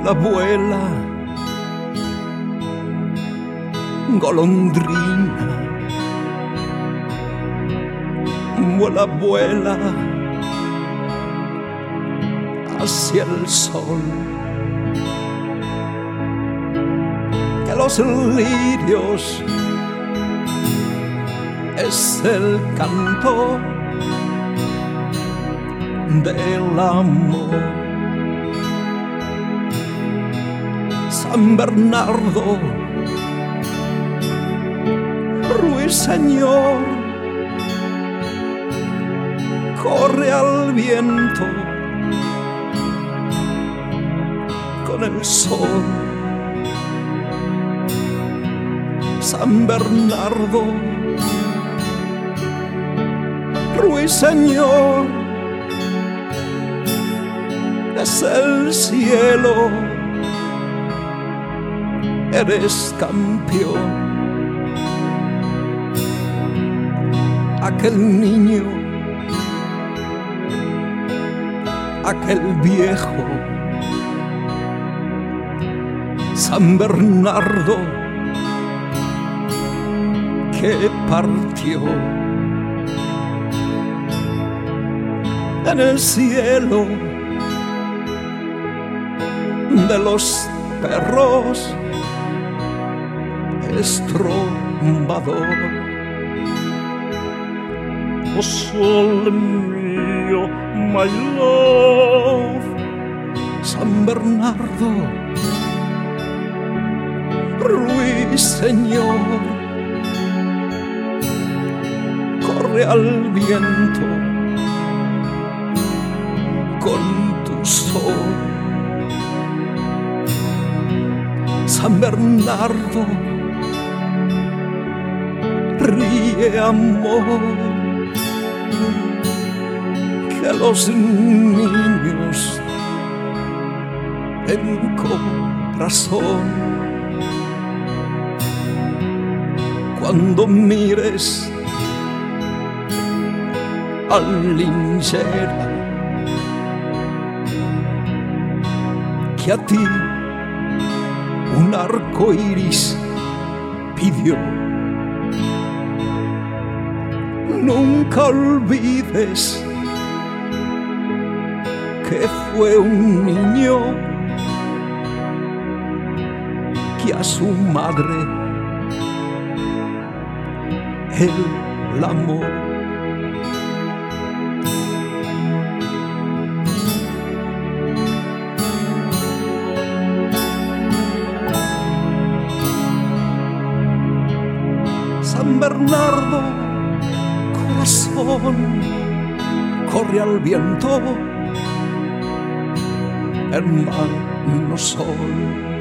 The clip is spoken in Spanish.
vuela, vuela, golondrina, vuela, vuela hacia el sol. Que los lirios es el canto del amor. San Bernardo, ruiseñor, corre al viento con el sol. San Bernardo, ruiseñor, es el cielo, eres campeón. Aquel niño, aquel viejo, San Bernardo, que partió en el cielo de los perros es trovador. Oh sol mío, my love, San Bernardo, ruiseñor, corre al viento con tu sol. San Bernardo, ríe amor, que los niños en corazón, cuando mires al linchera que a ti un arco iris pidió, nunca olvides que fue un niño que a su madre él amó. San Bernardo, corazón, corre al viento, hermano sol.